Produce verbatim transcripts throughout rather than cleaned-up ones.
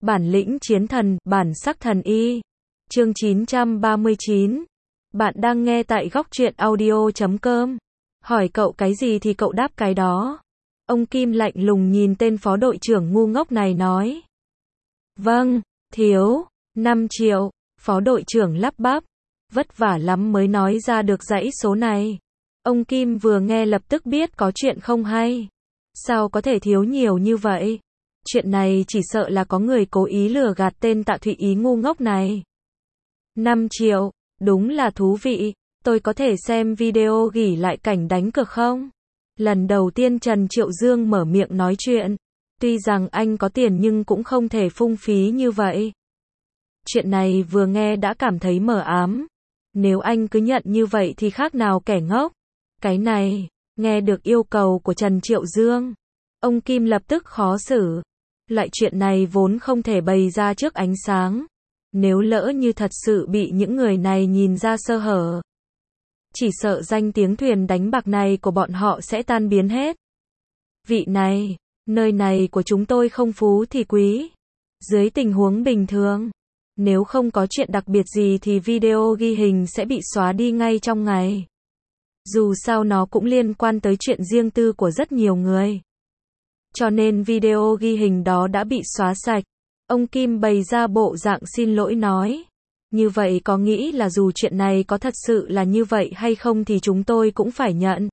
Bản lĩnh chiến thần, bản sắc thần y. Chương chín trăm ba mươi chín. Bạn đang nghe tại góc truyện audio chấm com. Hỏi cậu cái gì thì cậu đáp cái đó. Ông Kim lạnh lùng nhìn tên phó đội trưởng ngu ngốc này nói. Vâng, thiếu, năm triệu, phó đội trưởng lắp bắp. Vất vả lắm mới nói ra được dãy số này. Ông Kim vừa nghe lập tức biết có chuyện không hay. Sao có thể thiếu nhiều như vậy? Chuyện này chỉ sợ là có người cố ý lừa gạt tên Tạ Thụy Ý ngu ngốc này. năm triệu, đúng là thú vị, tôi có thể xem video ghi lại cảnh đánh cược không? Lần đầu tiên Trần Triệu Dương mở miệng nói chuyện. Tuy rằng anh có tiền nhưng cũng không thể phung phí như vậy. Chuyện này vừa nghe đã cảm thấy mờ ám. Nếu anh cứ nhận như vậy thì khác nào kẻ ngốc. Cái này, nghe được yêu cầu của Trần Triệu Dương. Ông Kim lập tức khó xử. Loại chuyện này vốn không thể bày ra trước ánh sáng. Nếu lỡ như thật sự bị những người này nhìn ra sơ hở, chỉ sợ danh tiếng thuyền đánh bạc này của bọn họ sẽ tan biến hết. Vị này, nơi này của chúng tôi không phú thì quý. Dưới tình huống bình thường, nếu không có chuyện đặc biệt gì thì video ghi hình sẽ bị xóa đi ngay trong ngày. Dù sao nó cũng liên quan tới chuyện riêng tư của rất nhiều người. Cho nên video ghi hình đó đã bị xóa sạch. Ông Kim bày ra bộ dạng xin lỗi nói. Như vậy có nghĩ là dù chuyện này có thật sự là như vậy hay không thì chúng tôi cũng phải nhận.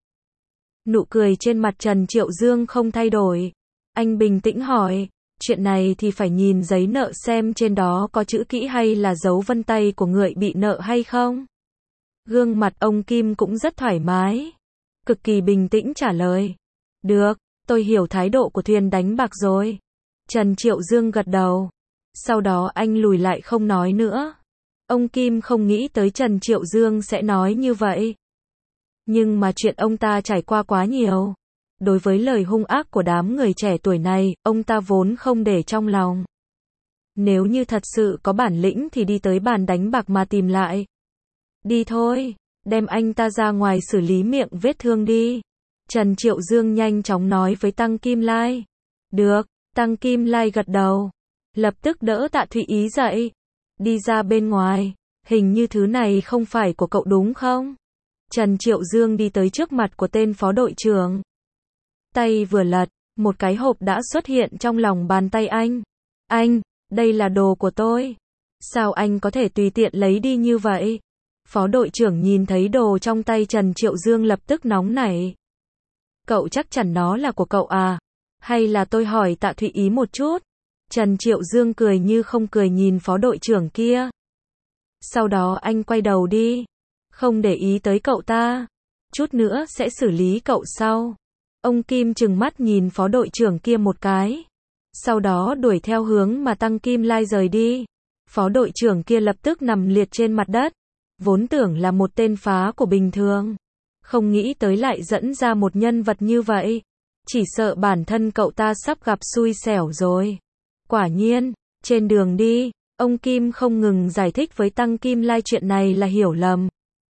Nụ cười trên mặt Trần Triệu Dương không thay đổi. Anh bình tĩnh hỏi, chuyện này thì phải nhìn giấy nợ xem trên đó có chữ kỹ hay là dấu vân tay của người bị nợ hay không. Gương mặt ông Kim cũng rất thoải mái. Cực kỳ bình tĩnh trả lời. Được, tôi hiểu thái độ của thuyền đánh bạc rồi. Trần Triệu Dương gật đầu. Sau đó anh lùi lại không nói nữa. Ông Kim không nghĩ tới Trần Triệu Dương sẽ nói như vậy. Nhưng mà chuyện ông ta trải qua quá nhiều. Đối với lời hung ác của đám người trẻ tuổi này, ông ta vốn không để trong lòng. Nếu như thật sự có bản lĩnh thì đi tới bàn đánh bạc mà tìm lại. Đi thôi, đem anh ta ra ngoài xử lý miệng vết thương đi. Trần Triệu Dương nhanh chóng nói với Tăng Kim Lai. Được, Tăng Kim Lai gật đầu. Lập tức đỡ Tạ Thụy Ý dậy. Đi ra bên ngoài, hình như thứ này không phải của cậu đúng không? Trần Triệu Dương đi tới trước mặt của tên phó đội trưởng. Tay vừa lật, một cái hộp đã xuất hiện trong lòng bàn tay anh. Anh, đây là đồ của tôi. Sao anh có thể tùy tiện lấy đi như vậy? Phó đội trưởng nhìn thấy đồ trong tay Trần Triệu Dương lập tức nóng nảy. Cậu chắc chắn nó là của cậu à? Hay là tôi hỏi Tạ Thụy Ý một chút? Trần Triệu Dương cười như không cười nhìn phó đội trưởng kia. Sau đó anh quay đầu đi. Không để ý tới cậu ta. Chút nữa sẽ xử lý cậu sau. Ông Kim trừng mắt nhìn phó đội trưởng kia một cái. Sau đó đuổi theo hướng mà Tăng Kim Lai rời đi. Phó đội trưởng kia lập tức nằm liệt trên mặt đất. Vốn tưởng là một tên phá của bình thường. Không nghĩ tới lại dẫn ra một nhân vật như vậy. Chỉ sợ bản thân cậu ta sắp gặp xui xẻo rồi. Quả nhiên, trên đường đi, ông Kim không ngừng giải thích với Tăng Kim Lai chuyện này là hiểu lầm.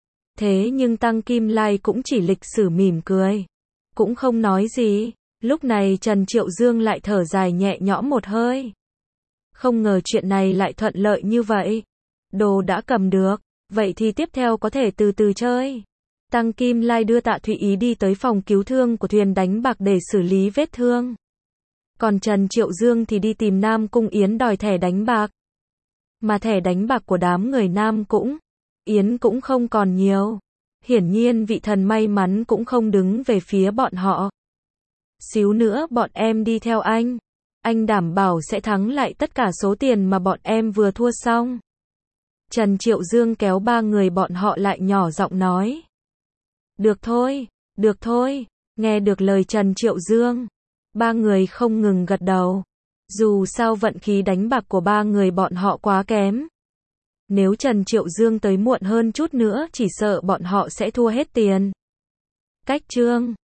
Thế nhưng Tăng Kim Lai cũng chỉ lịch sử mỉm cười. Cũng không nói gì. Lúc này Trần Triệu Dương lại thở dài nhẹ nhõm một hơi. Không ngờ chuyện này lại thuận lợi như vậy. Đồ đã cầm được. Vậy thì tiếp theo có thể từ từ chơi. Tăng Kim Lai đưa Tạ Thụy Ý đi tới phòng cứu thương của thuyền đánh bạc để xử lý vết thương. Còn Trần Triệu Dương thì đi tìm Nam Cung Yến đòi thẻ đánh bạc. Mà thẻ đánh bạc của đám người Nam Cung Yến cũng không còn nhiều. Hiển nhiên vị thần may mắn cũng không đứng về phía bọn họ. Xíu nữa bọn em đi theo anh. Anh đảm bảo sẽ thắng lại tất cả số tiền mà bọn em vừa thua xong. Trần Triệu Dương kéo ba người bọn họ lại nhỏ giọng nói. Được thôi, được thôi, nghe được lời Trần Triệu Dương. Ba người không ngừng gật đầu. Dù sao vận khí đánh bạc của ba người bọn họ quá kém. Nếu Trần Triệu Dương tới muộn hơn chút nữa chỉ sợ bọn họ sẽ thua hết tiền. Cách chương